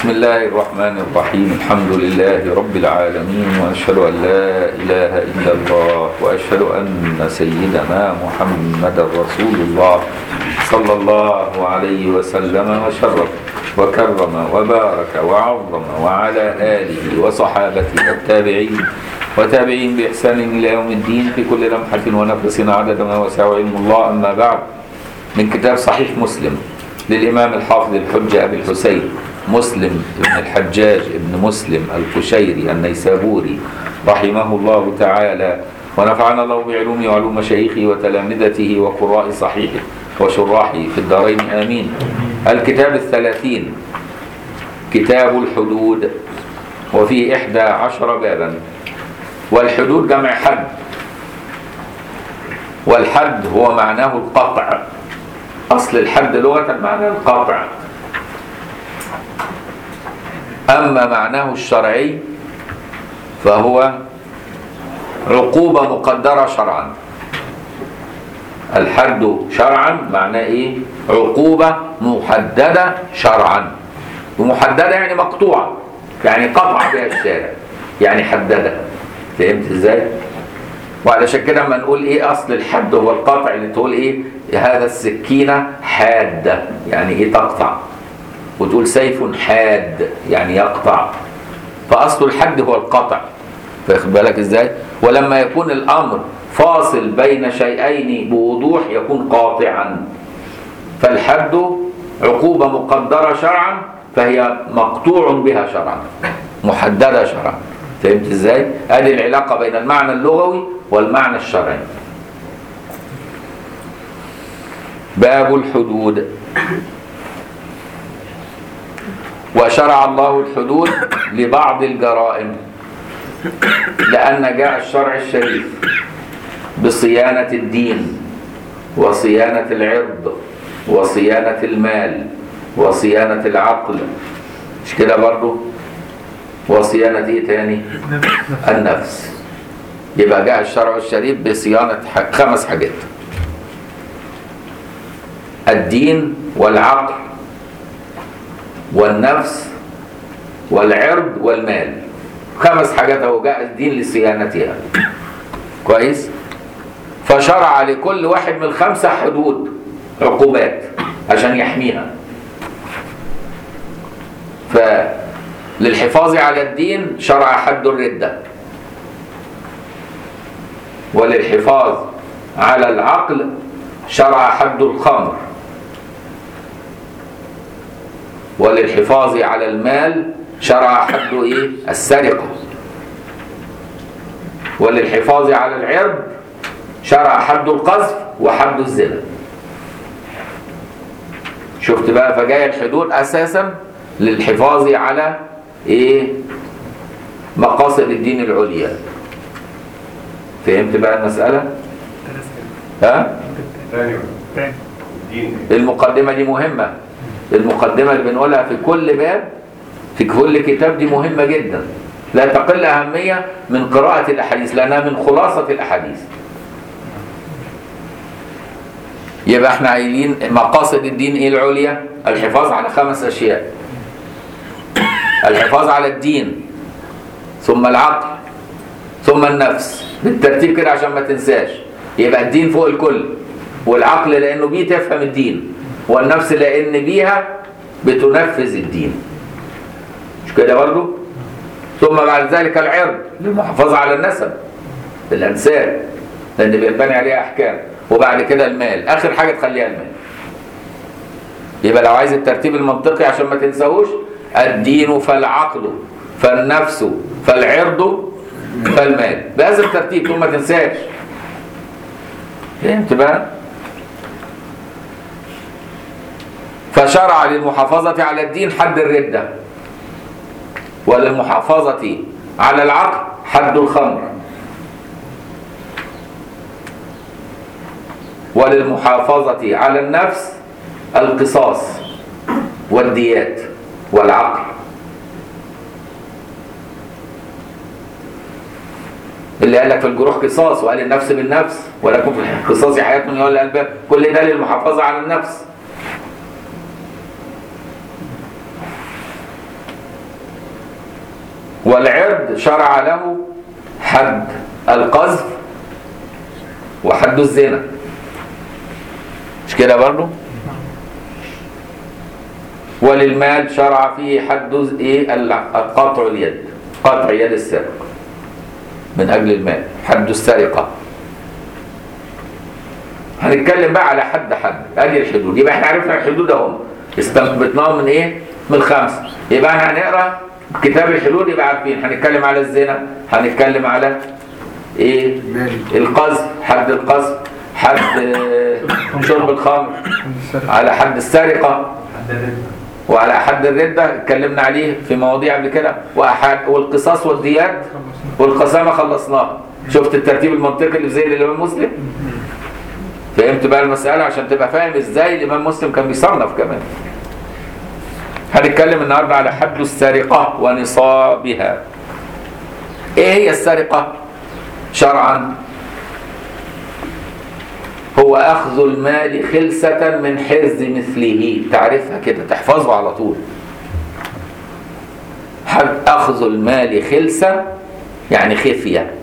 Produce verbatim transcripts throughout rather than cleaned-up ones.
بسم الله الرحمن الرحيم. الحمد لله رب العالمين، وأشهد أن لا إله إلا الله، وأشهد أن سيدنا محمد رسول الله صلى الله عليه وسلم وشرف وكرم وبارك وعظم وعلى آله وصحابته التابعين وتابعين بإحسان إلى يوم الدين في كل لمحة ونفس عدد ما وسع علم الله. أما بعد، من كتاب صحيح مسلم للإمام الحافظ الحجة أبي الحسين مسلم ابن الحجاج ابن مسلم القشيري النيسابوري رحمه الله تعالى، ونفعنا الله بعلومه وعلوم مشايخه وتلامذته وقراء صحيحه وشراحه في الدارين آمين. الكتاب الثلاثين كتاب الحدود، وفيه إحدى عشر بابا. والحدود جمع حد، والحد هو معناه القطع. أصل الحد لغة معناه القطع، أما معناه الشرعي فهو عقوبة مقدرة شرعا. الحد شرعا معناه إيه؟ عقوبة محددة شرعا، ومحددة يعني مقطوعة، يعني قطع بها الشارع، يعني حددها. فهمت إزاي؟ وعلشان كده لما نقول إيه أصل الحد هو القطع، اللي تقول إيه هذا السكينة حادة، يعني إيه تقطع، وتقول سيف حاد يعني يقطع. فأصل الحد هو القطع، فاخد بالك إزاي؟ ولما يكون الأمر فاصل بين شيئين بوضوح يكون قاطعا. فالحد عقوبة مقدرة شرعا، فهي مقطوع بها شرعا، محددة شرعا. فهمت إزاي؟ هذه العلاقة بين المعنى اللغوي والمعنى الشرعي. باب الحدود. وشرع الله الحدود لبعض الجرائم، لأن جاء الشرع الشريف بصيانة الدين وصيانة العرض وصيانة المال وصيانة العقل، مش كده برضو؟ وصيانة ايه تاني؟ النفس. يبقى جاء الشرع الشريف بصيانة خمس حاجات: الدين والعقل والنفس والعرض والمال. خمس حاجات اهو، جاء الدين لصيانتها. كويس؟ فشرع لكل واحد من الخمسة حدود، عقوبات عشان يحميها. فللحفاظ على الدين شرع حد الردة، وللحفاظ على العقل شرع حد الخمر، وللحفاظ على المال شرع حد ايه؟ السرقة، وللحفاظ على العرض شرع حد القذف وحد الزنا. شفت بقى؟ فجاء الحدود اساسا للحفاظ على ايه؟ مقاصد الدين العليا. فهمت بقى المسألة؟ ها؟ المقدمة دي مهمة. المقدمة اللي بنقولها في كل باب في كل كتاب دي مهمة جدا، لا تقل أهمية من قراءة الأحاديث، لأنها من خلاصة الأحاديث. يبقى احنا قايلين مقاصد الدين ايه العليا؟ الحفاظ على خمس أشياء: الحفاظ على الدين، ثم العقل، ثم النفس، بالترتيب كده عشان ما تنساش. يبقى الدين فوق الكل، والعقل لأنه بيه تفهم الدين، والنفس لأن بيها بتنفذ الدين، مش كده برضو؟ ثم بعد ذلك العرض للمحافظة على النسب، الأنساب، لأن بينبني عليها أحكام. وبعد كده المال، آخر حاجة تخليها المال. يبقى لو عايز الترتيب المنطقي عشان ما تنساهوش: الدين فالعقل فالنفس فالعرض فالمال، بهذا الترتيب ثم ما تنساش. فهمت بقى؟ فشرع للمحافظة على الدين حد الردة، وللمحافظة على العقل حد الخمر، وللمحافظة على النفس القصاص والديات والعقل. اللي قال لك في الجروح قصاص، وقال النفس بالنفس، ولكم في القصاص حياة من يولي الألباب، كل ده للمحافظة على النفس. والعرض شرع له حد القذف وحد الزنا، مش كده برضه؟ وللمال شرع فيه حد ايه؟ قطع اليد، قطع يد السارق من اجل المال، حد السرقه. هنتكلم بقى على حد حد ادي الحدود. يبقى احنا عرفنا الحدود اهم، استنبطناهم من ايه؟ من الخمسه. يبقى احنا هنقرا كتاب الحدود يبقى عارفين. هنتكلم على الزنا، هنتكلم على ايه؟ القذف، حد القذف، حد شرب الخمر، على حد السرقه، وعلى حد الردة اتكلمنا عليه في مواضيع قبل كده، والقصاص والديات والقسامة خلصناها. شفت الترتيب المنطقي اللي زي الإمام مسلم؟ فهمت بقى المسألة عشان تبقى فاهم ازاي الإمام مسلم كان بيصنف كمان. هنتكلم النهارده على حد السرقة ونصابها. ايه هي السرقة شرعا؟ هو أخذ المال خلسة من حرز مثله. تعرفها كده، تحفظه على طول. أخذ المال خلسة يعني خفية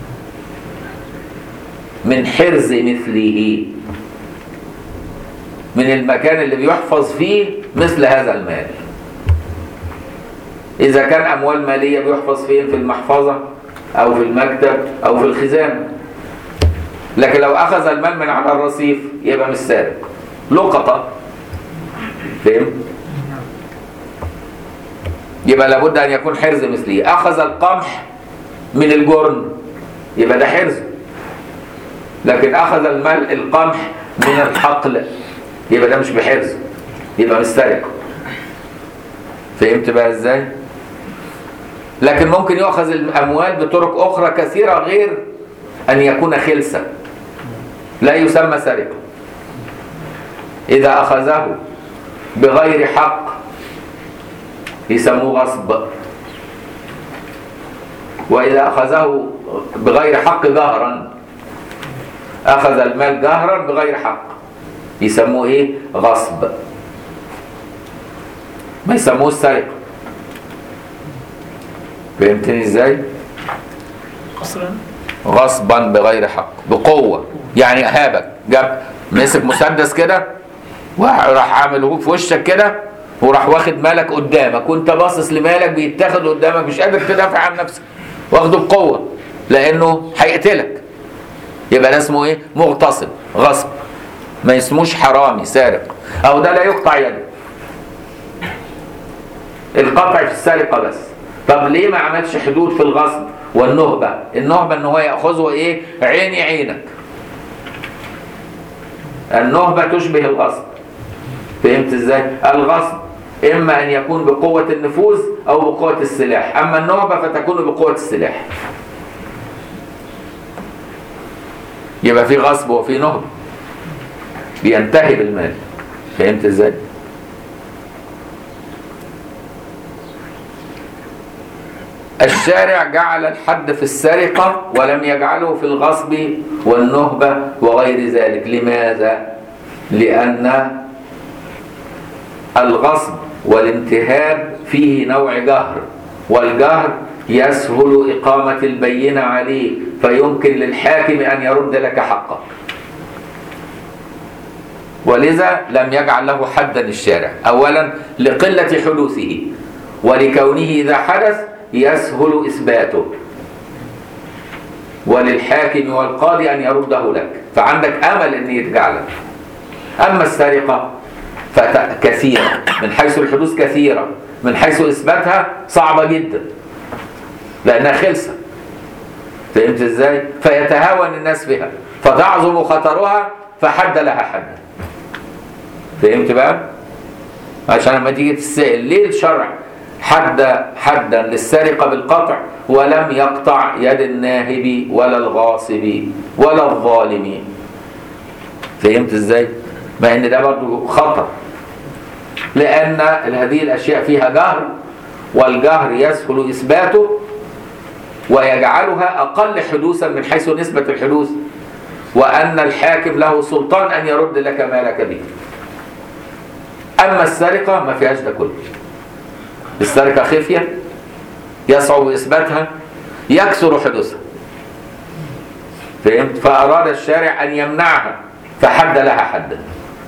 من حرز مثله، من المكان اللي بيحفظ فيه مثل هذا المال. إذا كان أموال مالية بيحفظ فين؟ في المحفظة أو في المكتب أو في الخزانة. لكن لو أخذ المال من على الرصيف يبقى مش سارق، لقطة. فهم؟ يبقى لابد أن يكون حرز مثلي. أخذ القمح من الجرن يبقى ده حرز. لكن أخذ المال القمح من الحقل يبقى ده مش بحرز، يبقى مش سارق. فهمت بقى ازاي؟ لكن ممكن يؤخذ الأموال بطرق أخرى كثيرة غير أن يكون خلسة، لا يسمى سرقة. إذا أخذه بغير حق يسموه غصب، وإذا أخذه بغير حق جهرا، أخذ المال جهرا بغير حق يسموه إيه؟ غصب، ما يسموه السرقة. فهمتني إزاي؟ غصبا بغير حق، بقوة، يعني هابك، جاب مسك مسدس كده وراح عامله في وشك كده وراح واخد مالك قدامك وانت باصص لمالك بيتاخد قدامك، مش قادر تدافع عن نفسك، واخده بقوة لأنه هيقتلك. يبقى ده اسمه ايه؟ مغتصب، غصب، ما اسموش حرامي سارق. أو ده لا يقطع يده. القطع في السرقة بس. طب ليه ما عملش حدود في الغصب والنهبة؟ النهبة ان هو يأخذه ايه؟ عيني عينك. النهبة تشبه الغصب. فهمت ازاي؟ الغصب اما ان يكون بقوة النفوذ او بقوة السلاح، اما النهبة فتكون بقوة السلاح. يبقى في غصب وفي نهبة، بينتهي بالمال. فهمت ازاي؟ الشارع جعل الحد في السرقة ولم يجعله في الغصب والنهبة وغير ذلك. لماذا؟ لأن الغصب والانتهاب فيه نوع جهر، والجهر يسهل إقامة البينة عليه، فيمكن للحاكم أن يرد لك حقك. ولذا لم يجعل له حدا الشارع، أولا لقلة حدوثه، ولكونه إذا حدث يسهل إثباته، وللحاكم والقاضي أن يرده لك، فعندك أمل أن يرجع لك. أما السرقة فكثيرة من حيث الحدوث، كثيرة من حيث إثباتها صعبة جدا لأنها خلسة. فهمت إزاي؟ فيتهاون الناس بها فتعظم خطرها فحد لها حدا. فهمت بقى؟ عشان لما تيجي تسأل ليه الشرع حد حدا للسرقة بالقطع ولم يقطع يد الناهب ولا الغاصب ولا الظالم؟ فهمت ازاي؟ مع ان ده برضه خطر، لان هذه الاشياء فيها جهر، والجهر يسهل اثباته ويجعلها اقل حدوثا من حيث نسبة الحدوث، وان الحاكم له سلطان ان يرد لك مالك به. اما السرقة ما فيهاش ده كله. السرقة خفية يصعب إثباتها يكثر حدوثها. فهمت؟ فأراد الشارع أن يمنعها فحد لها حدا.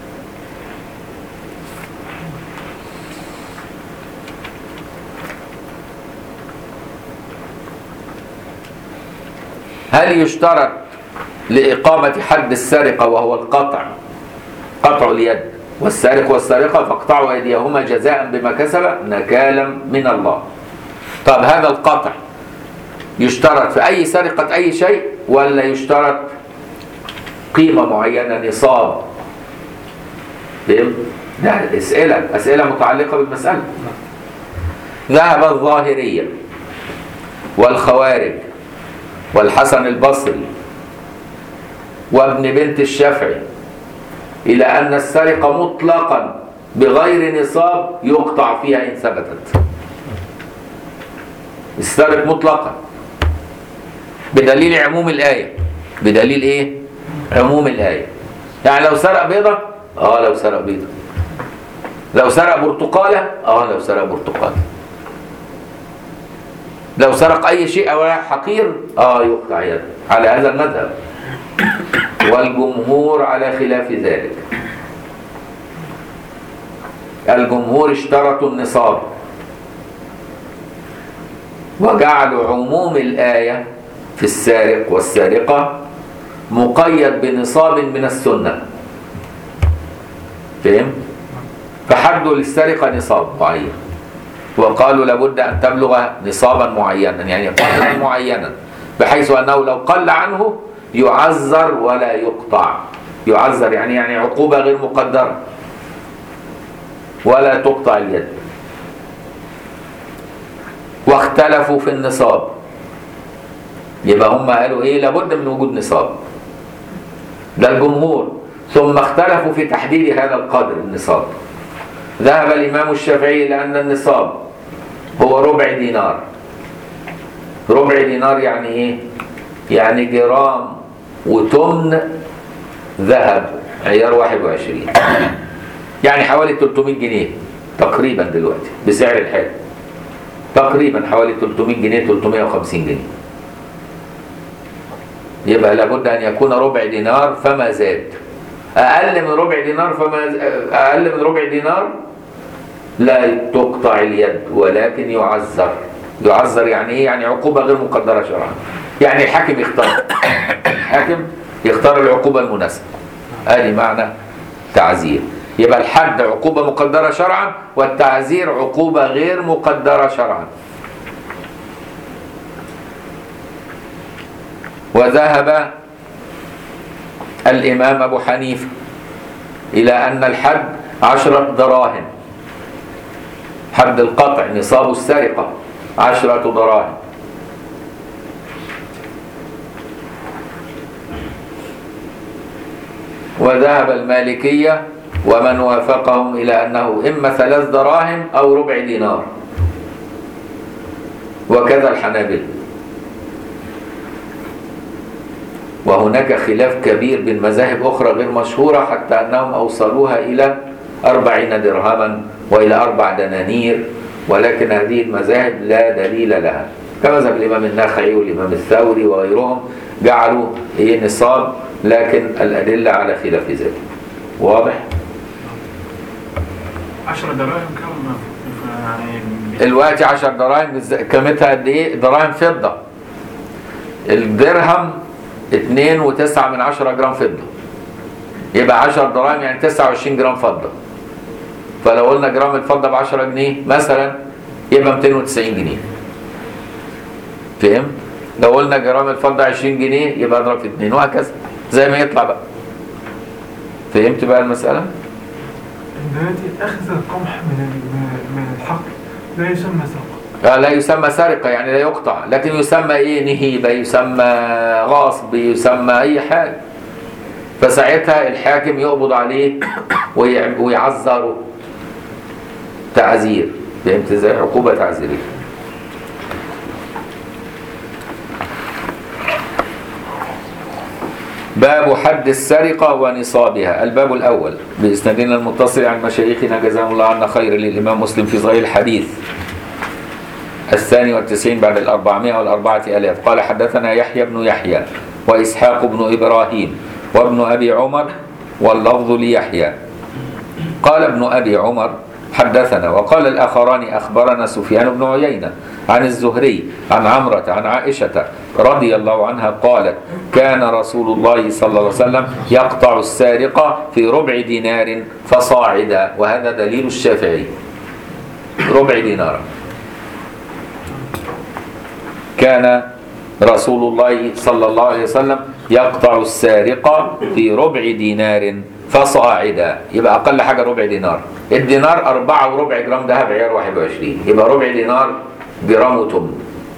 هل يشترط لإقامة حد السرقة وهو القطع قطع اليد، والسارق والسارقة فاقطعوا أيديهما جزاء بما كسب نكالا من الله. طب هذا القطع يشترط في أي سرقة أي شيء ولا يشترط قيمة معينة نصاب؟ فهمت؟ ده أسئلة أسئلة متعلقة بالمسألة. ذهب الظاهرية والخوارج والحسن البصري وابن بنت الشافعي إلى أن السرقة مطلقا بغير نصاب يقطع فيها إن ثبتت. السرق مطلقا بدليل عموم الآية. بدليل إيه؟ عموم الآية. يعني لو سرق بيضة آه لو سرق بيضة، لو سرق برتقالة آه لو سرق برتقالة، لو سرق أي شيء أو حقير آه يقطع يده على هذا المذهب، والجمهور على خلاف ذلك. الجمهور اشترطوا النصاب وجعلوا عموم الآية في السارق والسارقة مقيد بنصاب من السنة. فهم؟ فحدوا للسرقة نصاب معين، وقالوا لابد أن تبلغ نصابا معينا، يعني قدرا معينا، بحيث أنه لو قل عنه يعذر ولا يقطع. يعذر يعني يعني عقوبة غير مقدرة، ولا تقطع اليد. واختلفوا في النصاب، يبقى هم قالوا ايه؟ لابد من وجود نصاب، ده الجمهور. ثم اختلفوا في تحديد هذا القدر النصاب. ذهب الإمام الشافعي إلى أن النصاب هو ربع دينار. ربع دينار يعني ايه؟ يعني جرام وتمن ذهب عيار واحد وعشرين، يعني حوالي ثلاثمائة جنيه تقريبا دلوقتي بسعر الحال، تقريبا حوالي ثلاثمائة جنيه ثلاثمائة وخمسين جنيه. يبقى لابد أن يكون ربع دينار فما زاد. أقل من ربع دينار فما أقل من ربع دينار لا تقطع اليد، ولكن يعذر. يعذر يعني إيه؟ يعني عقوبة غير مقدرة شرعا. يعني الحاكم يختار الحاكم يختار العقوبة المناسبة. هذه معنى تعزير. يبقى الحد عقوبة مقدرة شرعا، والتعزير عقوبة غير مقدرة شرعا. وذهب الإمام أبو حنيفة إلى أن الحد عشرة دراهم، حد القطع نصاب السرقة عشرة دراهم. وذهب المالكية ومن وافقهم إلى أنه إما ثلاث دراهم أو ربع دينار، وكذا الحنابلة. وهناك خلاف كبير بين مذاهب أخرى غير مشهورة، حتى أنهم أوصلوها إلى أربعين درهما وإلى أربع دنانير، ولكن هذه المذاهب لا دليل لها، كمذهب الإمام النخعي والإمام الثوري وغيرهم جعلوا إيه نصاب، لكن الأدلة على خلاف ذلك. واضح؟ عشر دراهم كم يعني؟ الوقت عشر دراهم قيمتها قد إيه؟ دراهم فضة. الدرهم اتنين وتسعة من عشرة جرام فضة، يبقى عشر دراهم يعني تسعة وعشرين جرام فضة. فلو قلنا جرام الفضة بعشرة جنيه مثلا يبقى مئتين وتسعين جنيه. فهم؟ لو قلنا جرام الفضة عشرين جنيه يبقى اضرب في اتنين، وهكذا زي ما يطلع بقى. فهمت بقى المسألة؟ دلوقتي أخذ القمح من من الحقل لا يسمى سرقة. لا يسمى سرقة، يعني لا يقطع، لكن يسمى ايه؟ نهيبة، يسمى غاصب، يسمى أي حاجة. فساعتها الحاكم يقبض عليه ويعذره تعزير. فهمت ازاي؟ عقوبة تعزيرية. باب حد السرقة ونصابها. الباب الأول بإسنادنا المتصل عن مشايخنا جزاهم الله عنا خير للإمام مسلم في صحيح الحديث الثاني والتسعين بعد الأربعمائة والأربعة آلاف. قال حدثنا يحيى بن يحيى وإسحاق بن إبراهيم وابن أبي عمر واللفظ ليحيى. قال ابن أبي عمر حدثنا، وقال الآخران أخبرنا سفيان بن عيينة عن الزهري عن عمرة عن عائشة رضي الله عنها قالت كان رسول الله صلى الله عليه وسلم يقطع السارق في ربع دينار فصاعدا، وهذا دليل الشافعي، ربع دينار. كان رسول الله صلى الله عليه وسلم يقطع السارق في ربع دينار فصاعدا، يبقى أقل حاجة ربع دينار. الدينار أربعة وربع جرام ذهب عيار واحد وعشرين، يبقى ربع دينار جرام وتم.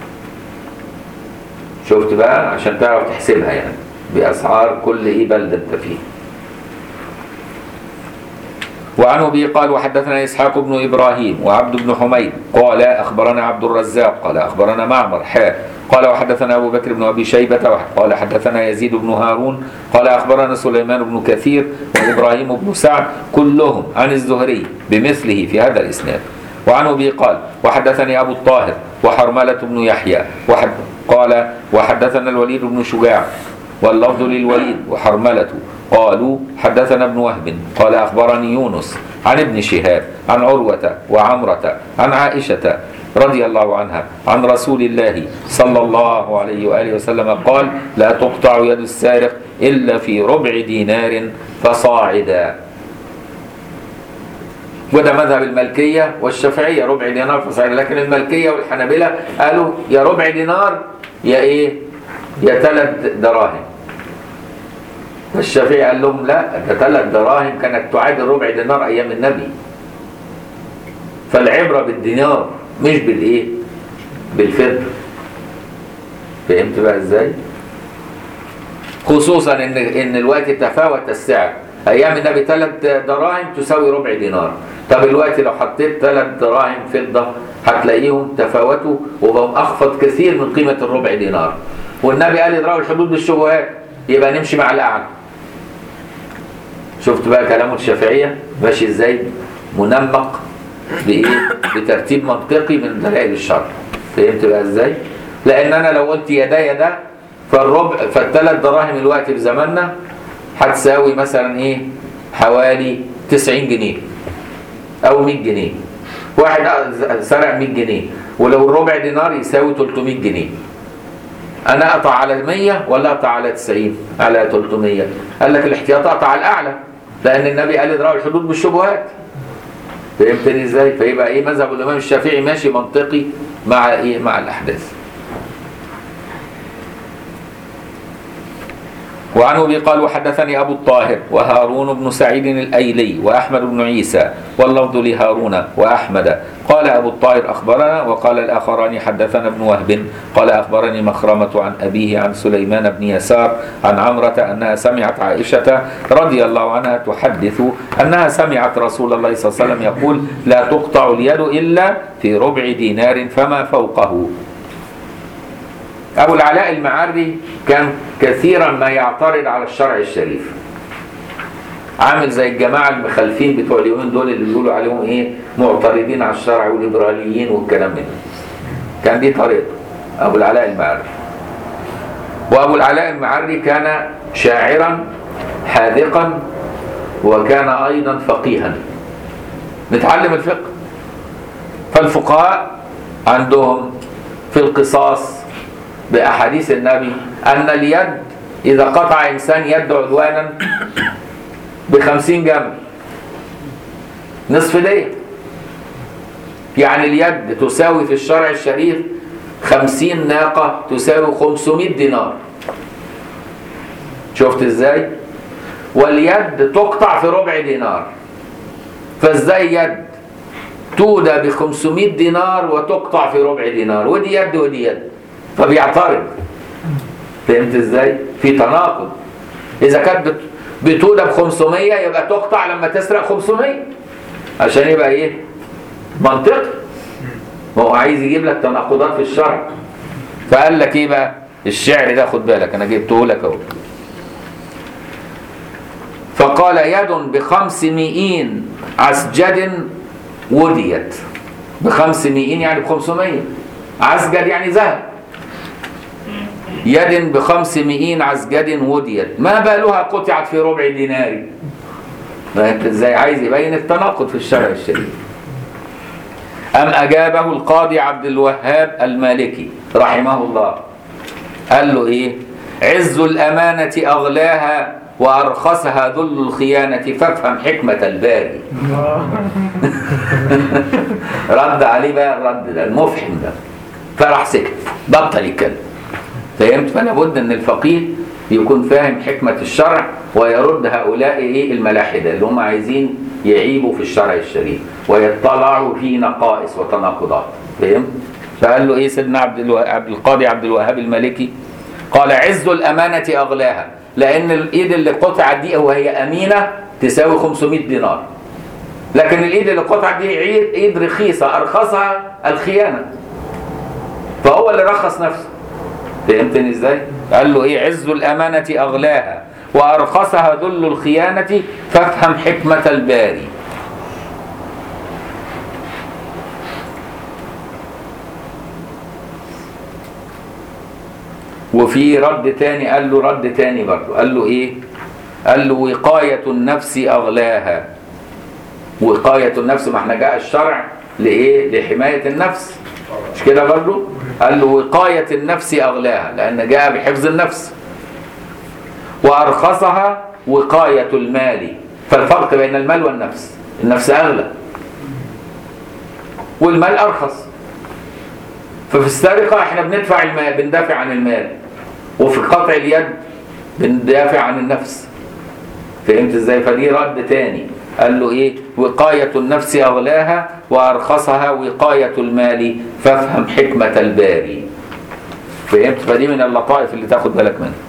شفت بقى عشان تعرف تحسبها يعني بأسعار كل إيه بلد أنت فيه. وعنه به قال وحدثنا إسحاق بن إبراهيم وعبد بن حميد قال أخبرنا عبد الرزاق قال أخبرنا معمر حاء قال وحدثنا أبو بكر بن أبي شيبة قال حدثنا يزيد بن هارون قال أخبرنا سليمان بن كثير وإبراهيم بن سعد كلهم عن الزهري بمثله في هذا الإسناد. وعنه به قال وحدثني أبو الطاهر وحرملة بن يحيى وحد قال وحدثنا الوليد بن شجاع واللفظ للوليد وحرملة قالوا حدثنا ابن وهب قال أخبرني يونس عن ابن شهاب عن عروة وعمرة عن عائشة رضي الله عنها عن رسول الله صلى الله عليه وآله وسلم قال لا تقطع يد السارق إلا في ربع دينار فصاعدا. وده مذهب المالكية والشافعية، ربع دينار فصاعدا. لكن المالكية والحنابلة قالوا يا ربع دينار يا إيه يا ثلاث دراهم. الشافعي قال لهم لا، ده ثلاث دراهم كانت تعادل ربع دينار أيام النبي. فالعبرة بالدينار مش بالايه بالفضة. فهمت بقى ازاي؟ خصوصا ان ان الوقت تفاوت السعر. ايام النبي ثلاث دراهم تساوي ربع دينار، طب الوقت لو حطيت ثلاث دراهم فضة هتلاقيهم تفاوتوا وبقوا اخفض كثير من قيمة الربع دينار. والنبي قال يدرأوا الحدود بالشبهات، يبقى نمشي مع الاعلى. شفت بقى كلامه الشافعية ماشي ازاي؟ منمق بإيه؟ بترتيب منطقي من دلائل الشرع. فهمت بقى ازاي؟ لأن أنا لو قلت يدا يدا فالربع فالثلاث دراهم الوقت في زماننا هتساوي مثلا إيه؟ حوالي تسعين جنيه أو مية جنيه. واحد سرق مية جنيه، ولو الربع دينار يساوي تلتمية جنيه. أنا أقطع على مية ولا أقطع على تسعين؟ على تلتمية. قال لك الاحتياط أقطع على الأعلى، لأن النبي قال ادرأوا الحدود بالشبهات. فهمتني ازاي؟ فيبقى ايه مذهب الامام الشافعي ماشي منطقي مع ايه مع الاحداث. وعنه به قال وحدثني ابو الطاهر وهارون بن سعيد الايلي واحمد بن عيسى واللفظ لهارون واحمد. قال ابو الطاهر اخبرنا، وقال الاخران حدثنا ابن وهب قال اخبرني مخرمة عن ابيه عن سليمان بن يسار عن عمرة انها سمعت عائشة رضي الله عنها تحدث انها سمعت رسول الله صلى الله عليه وسلم يقول لا تقطع اليد الا في ربع دينار فما فوقه. أبو العلاء المعري كان كثيرا ما يعترض على الشرع الشريف، عامل زي الجماعة المخالفين بتوع اليومين دول اللي بيقولوا عليهم إيه معترضين على الشرع والليبراليين والكلام ده. كان دي طريقته أبو العلاء المعري. وأبو العلاء المعري كان شاعرا حاذقا وكان أيضا فقيها متعلم الفقه. فالفقهاء عندهم في القصاص بأحاديث النبي أن اليد إذا قطع إنسان يد عدوانا بخمسين جمل نصف دية، يعني اليد تساوي في الشرع الشريف خمسين ناقة تساوي خمسمائة دينار. شفت إزاي؟ واليد تقطع في ربع دينار. فإزاي يد تودى بخمسمائة دينار وتقطع في ربع دينار؟ ودي يد ودي يد، فبيعترض. فهمت ازاي؟ في تناقض. اذا كانت بتودى ب خمسمائة يبقى تقطع لما تسرق خمسمائة عشان يبقى ايه؟ منطقي. ما هو عايز يجيب لك تناقضات في الشرع. فقال لك ايه بقى؟ الشعر ده خد بالك انا جبته لك اهو. فقال يد بخمسمائين عسجد وديت. بخمسمائين يعني بخمسمائة. عسجد يعني ذهب. يد بخمس مئين عسجد وديت، ما بالها قطعت في ربع دينار. فانت ازاي عايز يبين التناقض في الشرع الشريف. أم أجابه القاضي عبد الوهاب المالكي رحمه الله، قال له إيه؟ عز الأمانة أغلاها وأرخصها ذل الخيانة فافهم حكمة الباري. رد عليه بقى الرد ده المفحم ده، فراح سكت بطل يتكلم. فهمت؟ فلا بد ان الفقيه يكون فاهم حكمة الشرع ويرد هؤلاء ايه الملاحدة اللي هم عايزين يعيبوا في الشرع الشريف ويطلعوا في نقائص وتناقضات. فهمت؟ فقال له ايه سيدنا عبد الو... عبد القاضي عبد الوهاب المالكي؟ قال عز الأمانة أغلاها، لأن الإيد اللي قطعت دي وهي أمينة تساوي خمسمائة دينار، لكن الإيد اللي قطعت دي عيد إيد رخيصة أرخصها الخيانة، فهو اللي رخص نفسه. فهمتني ازاي؟ قال له ايه؟ عز الأمانة أغلاها وأرخصها ذل الخيانة فافهم حكمة الباري. وفي رد تاني قال له رد تاني برضه، قال له ايه؟ قال له وقاية النفس أغلاها. وقاية النفس، ما احنا جاء الشرع لإيه؟ لحماية النفس، مش كده برضه؟ قال له وقاية النفس أغلاها، لأن جاء بحفظ النفس. وأرخصها وقاية المال، فالفرق بين المال والنفس، النفس أغلى والمال أرخص. ففي السرقة احنا بندفع المال، بندافع عن المال، وفي قطع اليد بندافع عن النفس. فهمت ازاي؟ فدي رد تاني، قال له ايه؟ وقاية النفس أغلاها وأرخصها وقاية المال فافهم حكمة الباري. فهمت؟ فدي من اللطائف اللي تاخد بالك منها.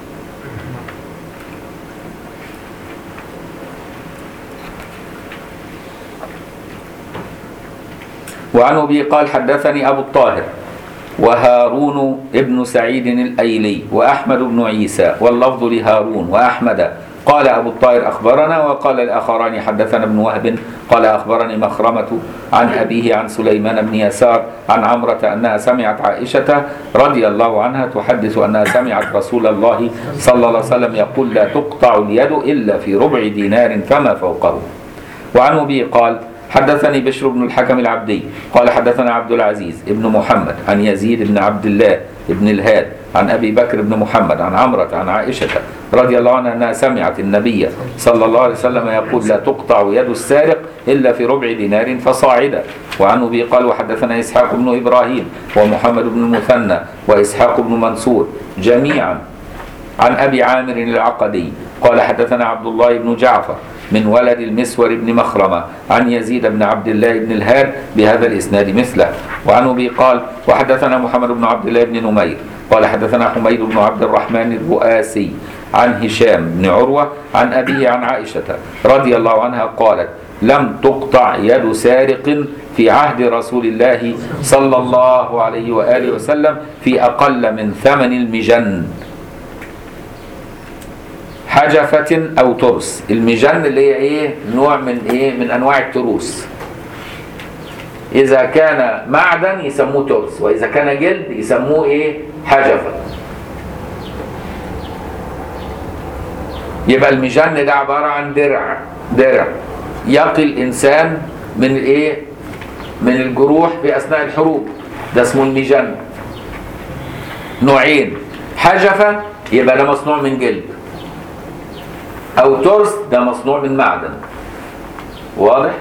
وعن أبي قال حدثني أبو الطاهر وهارون ابن سعيد الأيلي وأحمد بن عيسى، واللفظ لهارون وأحمد. قال أبو الطاهر أخبرنا، وقال الآخران حدثنا ابن وهب قال أخبرني مخرمة عن أبيه عن سليمان بن يسار عن عمرة أنها سمعت عائشة رضي الله عنها تحدث أنها سمعت رسول الله صلى الله عليه وسلم يقول لا تقطع اليد إلا في ربع دينار فما فوقه. وعن أبي قال حدثني بشر بن الحكم العبدي قال حدثنا عبد العزيز ابن محمد عن يزيد بن عبد الله ابن الهاد عن أبي بكر بن محمد عن عمرة عن عائشة رضي الله عنها أنها سمعت النبي صلى الله عليه وسلم يقول لا تقطع يد السارق إلا في ربع دينار فصاعدا. وعن أبي قال وحدثنا إسحاق بن إبراهيم ومحمد بن المثنى وإسحاق بن منصور جميعا عن أبي عامر العقدي قال حدثنا عبد الله بن جعفر من ولد المسور بن مخرمة عن يزيد بن عبد الله بن الهاد بهذا الإسناد مثله. وعن أبي قال وحدثنا محمد بن عبد الله بن نمير قال حدثنا حميد بن عبد الرحمن الرؤاسي عن هشام بن عروة عن أبيه عن عائشة رضي الله عنها قالت لم تقطع يد سارق في عهد رسول الله صلى الله عليه وآله وسلم في أقل من ثمن المجن حجفة أو ترس. المجن اللي هي إيه؟ نوع من إيه؟ من أنواع التروس. إذا كان معدن يسموه ترس، وإذا كان جلد يسموه إيه؟ حجفة. يبقى المجن ده عبارة عن درع درع يقي الإنسان من إيه؟ من الجروح في أثناء الحروب، ده اسمه المجن. نوعين، حجفة يبقى ده مصنوع من جلد، أو ترس ده مصنوع من معدن. واضح؟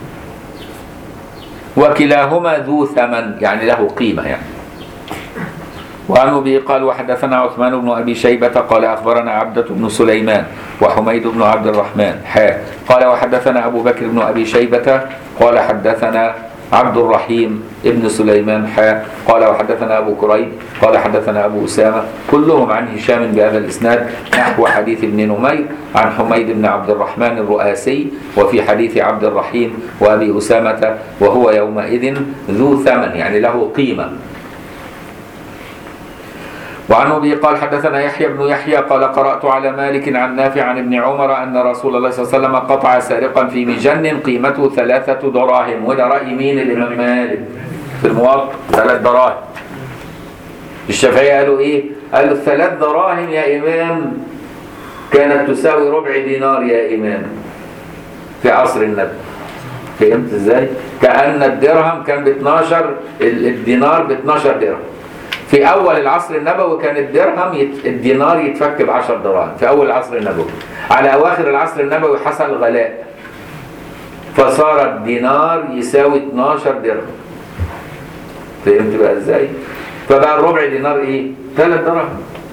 وكلاهما ذو ثمن، يعني له قيمة يعني. وعن أبي قال وحدثنا عثمان بن أبي شيبة قال أخبرنا عبدة بن سليمان وحميد بن عبد الرحمن حا قال وحدثنا أبو بكر بن أبي شيبة قال حدثنا عبد الرحيم ابن سليمان حا قال وحدثنا أبو كريب قال حدثنا أبو أسامة كلهم عن هشام بهذا الإسناد نحو حديث ابن نمير عن حميد بن عبد الرحمن الرؤاسي وفي حديث عبد الرحيم وأبي أسامة وهو يومئذ ذو ثمن، يعني له قيمة. وعن أبي قال حدثنا يحيى بن يحيى قال قرأت على مالك عن نافع عن ابن عمر أن رسول الله صلى الله عليه وسلم قطع سارقا في مجن قيمته ثلاثة دراهم. وده رأي مين؟ الإمام مالك. في الموطأ ثلاث دراهم. الشافعية قالوا ايه؟ قالوا الثلاث دراهم يا امام كانت تساوي ربع دينار يا امام في عصر النبي. فهمت ازاي؟ كأن الدرهم كان ب اتناشر، الدينار ب اتناشر درهم. في اول العصر النبوي كان الدرهم يت... الدينار يتفك ب عشر دراهم في اول العصر النبوي. على اواخر العصر النبوي حصل غلاء فصار الدينار يساوي اتناشر درهم. فهمت بقى ازاي؟ فبقى الربع دينار ايه؟ ثلاث دراهم.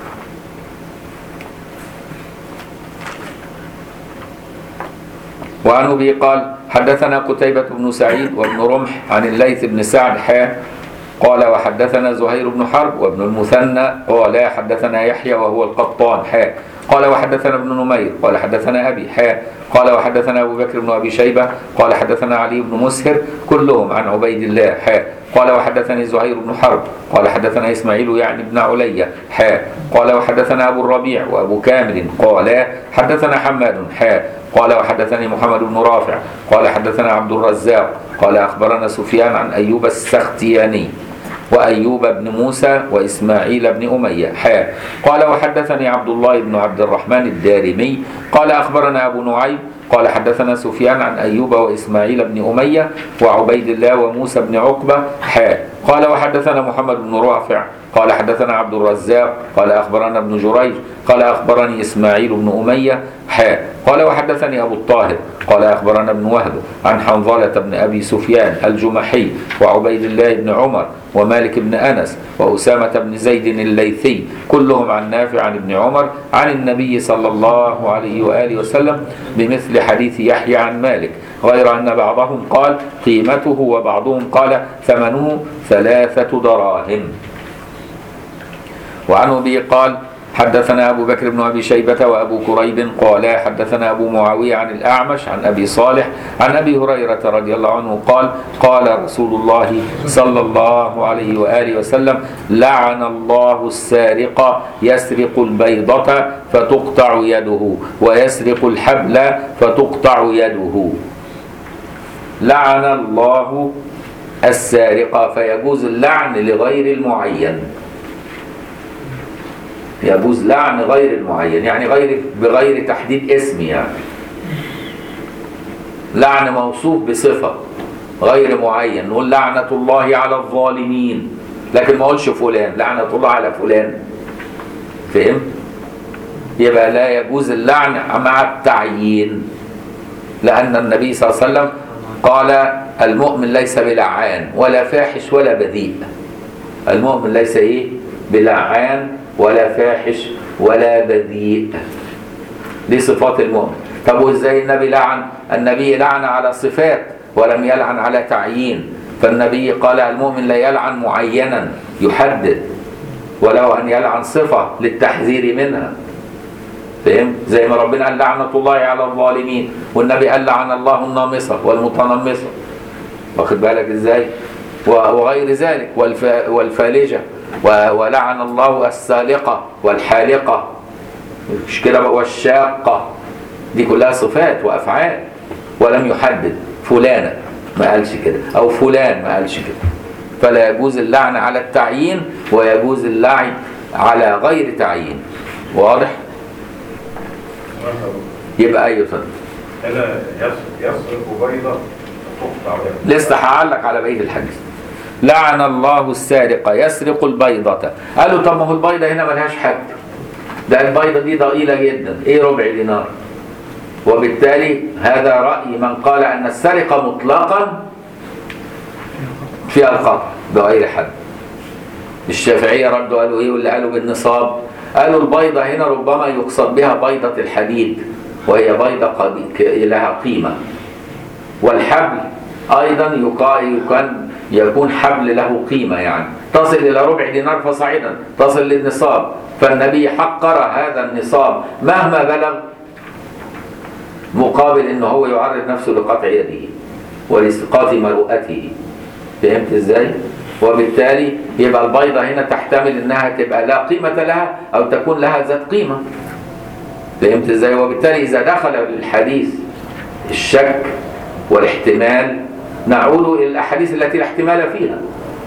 وعن ابي قال حدثنا قتيبة بن سعيد وابن رمح عن الليث بن سعد حا قال وحدثنا زهير بن حرب وابن المثنى قال حدثنا يحيى وهو القطان حا قال وحدثنا ابن نمير قال حدثنا أبي حا قال وحدثنا أبو بكر بن أبي شيبة قال حدثنا علي بن مسهر كلهم عن عبيد الله حا قال وحدثني زهير بن حرب قال حدثنا إسماعيل يعني بن علي حا قال وحدثنا أبو الربيع وأبو كامل قال حدثنا حماد حا قال وحدثني محمد بن رافع قال حدثنا عبد الرزاق قال أخبرنا سفيان عن أيوب السختياني وأيوب بن موسى وإسماعيل بن أمية حا قال وحدثني عبد الله بن عبد الرحمن الدارمي قال أخبرنا أبو نعيم قال حدثنا سفيان عن أيوب وإسماعيل بن أمية وعبيد الله وموسى بن عقبة حا قال وحدثنا محمد بن رافع قال حدثنا عبد الرزاق قال أخبرنا ابن جريج قال أخبرني إسماعيل بن أمية حا قال وحدثني أبو الطاهر قال أخبرنا ابن وهب عن حنظلة بن أبي سفيان الجمحي وعبيد الله بن عمر ومالك بن أنس وأسامة بن زيد الليثي كلهم عن نافع عن ابن عمر عن النبي صلى الله عليه وآله وسلم بمثل حديث يحيى عن مالك غير أن بعضهم قال قيمته وبعضهم قال ثمنه ثلاثة دراهم. وعن أبي قال حدثنا أبو بكر بن أبي شيبة وأبو كريب قال حدثنا أبو معاوية عن الأعمش عن أبي صالح عن أبي هريرة رضي الله عنه قال قال رسول الله صلى الله عليه وآله وسلم لعن الله السارق يسرق البيضة فتقطع يده ويسرق الحبل فتقطع يده. لعن الله السارق فيجوز اللعن لغير المعين، يجوز لعن غير المعين يعني غير بغير تحديد اسم، يعني لعن موصوف بصفة غير معين. نقول لعنة الله على الظالمين لكن ما اقولش فلان لعنة الله على فلان. فهمت؟ يبقى لا يجوز اللعن مع التعيين، لأن النبي صلى الله عليه وسلم قال المؤمن ليس بلعان ولا فاحش ولا بذيء. المؤمن ليس ايه؟ بلعان ولا فاحش ولا بذيء. دي صفات المؤمن. طب وازاي النبي لعن؟ النبي لعن على صفات ولم يلعن على تعيين. فالنبي قال المؤمن لا يلعن معينا يحدد ولو أن يلعن صفة للتحذير منها. فهم؟ زي ما ربنا قال لعنة الله على الظالمين، والنبي قال لعن الله النامصة والمتنمصة. واخد بالك ازاي؟ وغير ذلك والف... والفالجة، ولعن الله السالقة والحالقة، مش كده؟ والشاقة. دي كلها صفات وأفعال ولم يحدد فلانة ما قالش كده أو فلان ما قالش كده. فلا يجوز اللعن على التعيين ويجوز اللعن على غير تعيين. واضح؟ يبقى أي فضل يصرف بيضة تقطع. لسه هعلق على بقية الحديث. لعن الله السارق يسرق البيضة. قالوا طب ما هو البيضة هنا ملهاش حد، ده البيضة دي ضئيلة جدا، ايه ربع دينار؟ وبالتالي هذا رأي من قال أن السرقة مطلقا فيها القطع بغير حد. الشافعية ردوا قالوا ايه واللي قالوا بالنصاب؟ قالوا البيضة هنا ربما يقصد بها بيضة الحديد وهي بيضة لها قيمة، والحبل أيضا يكون يكون حبل له قيمة، يعني تصل إلى ربع دينار فصاعدا، تصل للنصاب. فالنبي حقر هذا النصاب مهما بلغ مقابل إنه هو يعرض نفسه لقطع يده ولإسقاط مروءته. فهمت إزاي؟ وبالتالي يبقى البيضة هنا تحتمل إنها تبقى لا قيمة لها أو تكون لها ذات قيمة. فهمت إزاي؟ وبالتالي إذا دخل الحديث الشك والاحتمال نعود إلى الأحاديث التي لا احتمال فيها.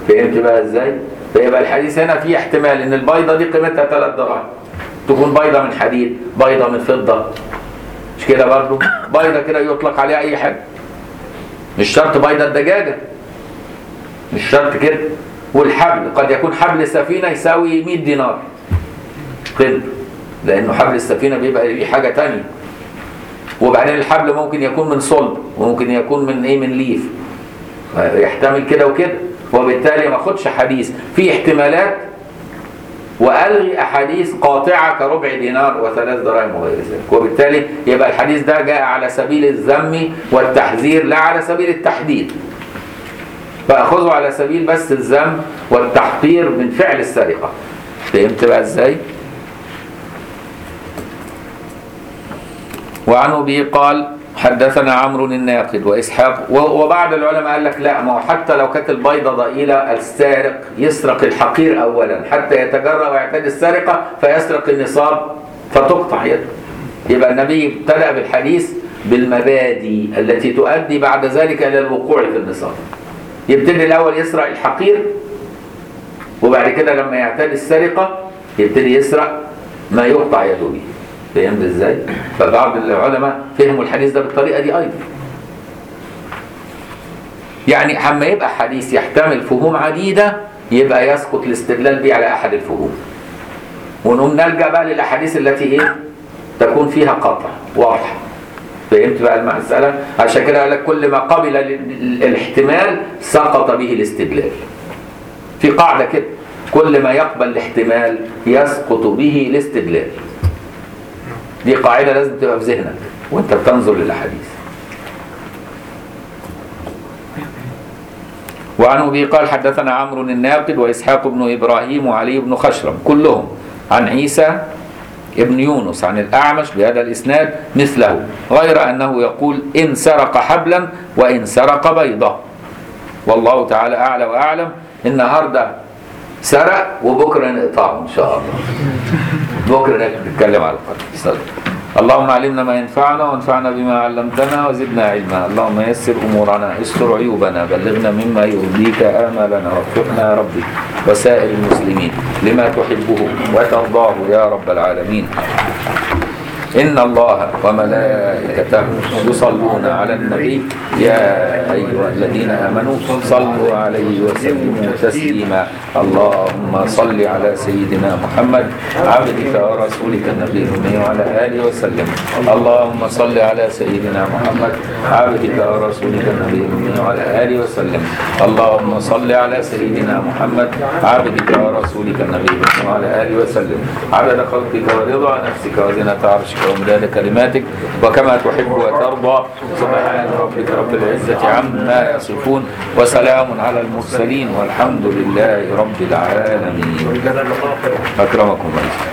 فهمت بقى ازاي؟ فيبقى الحديث هنا فيه احتمال ان البيضه دي قيمتها ثلاث دراهم، تكون بيضه من حديد، بيضه من فضه، مش كده برضه؟ بيضه كده يطلق عليها اي حاجه، مش شرط بيضه الدجاجه، مش شرط كده. والحبل قد يكون حبل سفينه يساوي مئة دينار قيمته، لانه حبل السفينه بيبقى ليه حاجه تانية. وبعدين الحبل ممكن يكون من صلب وممكن يكون من ايه، من ليف، يحتمل كده وكده. وبالتالي ما اخدش حديث في احتمالات والغي احاديث قاطعه كربع دينار وثلاث دراهم وغير ذلك. وبالتالي يبقى الحديث ده جاء على سبيل الذم والتحذير لا على سبيل التحديد، فاخذه على سبيل بس الذم والتحقير من فعل السرقه. فهمت بقى ازاي؟ وعنه به قال حدثنا عمرو الناقد وإسحاق. وبعض العلماء قال لك لا، ما هو حتى لو كانت البيضة ضئيلة السارق يسرق الحقير أولا حتى يتجرأ ويعتدي السرقة فيسرق النصاب فتقطع يده. يبقى النبي ابتدأ بالحديث بالمبادئ التي تؤدي بعد ذلك إلى الوقوع في النصاب. يبتدي الأول يسرق الحقير، وبعد كده لما يعتدي السرقة يبتدي يسرق ما يقطع يده به. فهمت ازاي؟ فبعض العلماء فهموا الحديث ده بالطريقه دي ايضا. يعني اما يبقى حديث يحتمل فهوم عديده يبقى يسقط الاستدلال به على احد الفهوم، ونقوم نلجا بقى للاحاديث التي ايه؟ تكون فيها قطع واضح. فهمت بقى المساله؟ عشان كده قال لك كل ما قبل الاحتمال سقط به الاستدلال. في قاعده كده، كل ما يقبل الاحتمال يسقط به الاستدلال. دي قاعدة لازم تبقى في ذهنك وانت بتنظر للأحاديث. وعنه به قال حدثنا عمرو الناقد وإسحاق بن إبراهيم وعلي بن خشرم كلهم عن عيسى ابن يونس عن الأعمش بهذا الإسناد مثله، غير أنه يقول إن سرق حبلا وإن سرق بيضة. والله تعالى أعلى وأعلم. النهاردة سرق وبكرة نقطعه إن شاء الله. بكرة نتكلم على القدر. اللهم علمنا ما ينفعنا وانفعنا بما علمتنا وزدنا علما. اللهم يسر أمورنا، استر عيوبنا، بلغنا مما يرضيك آمالنا، وفقنا يا ربي وسائر المسلمين لما تحبه وترضاه يا رب العالمين. إن الله وملائكته يصلون على النبي يا أيها الذين آمنوا صلوا عليه وسلموا تسليما. اللهم صل على سيدنا محمد عبدك ورسولك النبي الأمي وعلى آله وسلم. اللهم صل على سيدنا محمد عبدك ورسولك النبي الأمي وعلى آله وسلم. اللهم صل على سيدنا محمد عبدك ورسولك النبي الأمي وعلى آله وسلم. عدد خلقك ورضا نفسك وزنة عرشك ومداد كلماتك وكما تحب وترضى. سبحان ربك رب العزة عما يصفون وسلام على المرسلين والحمد لله رب العالمين. أكرمكم الله.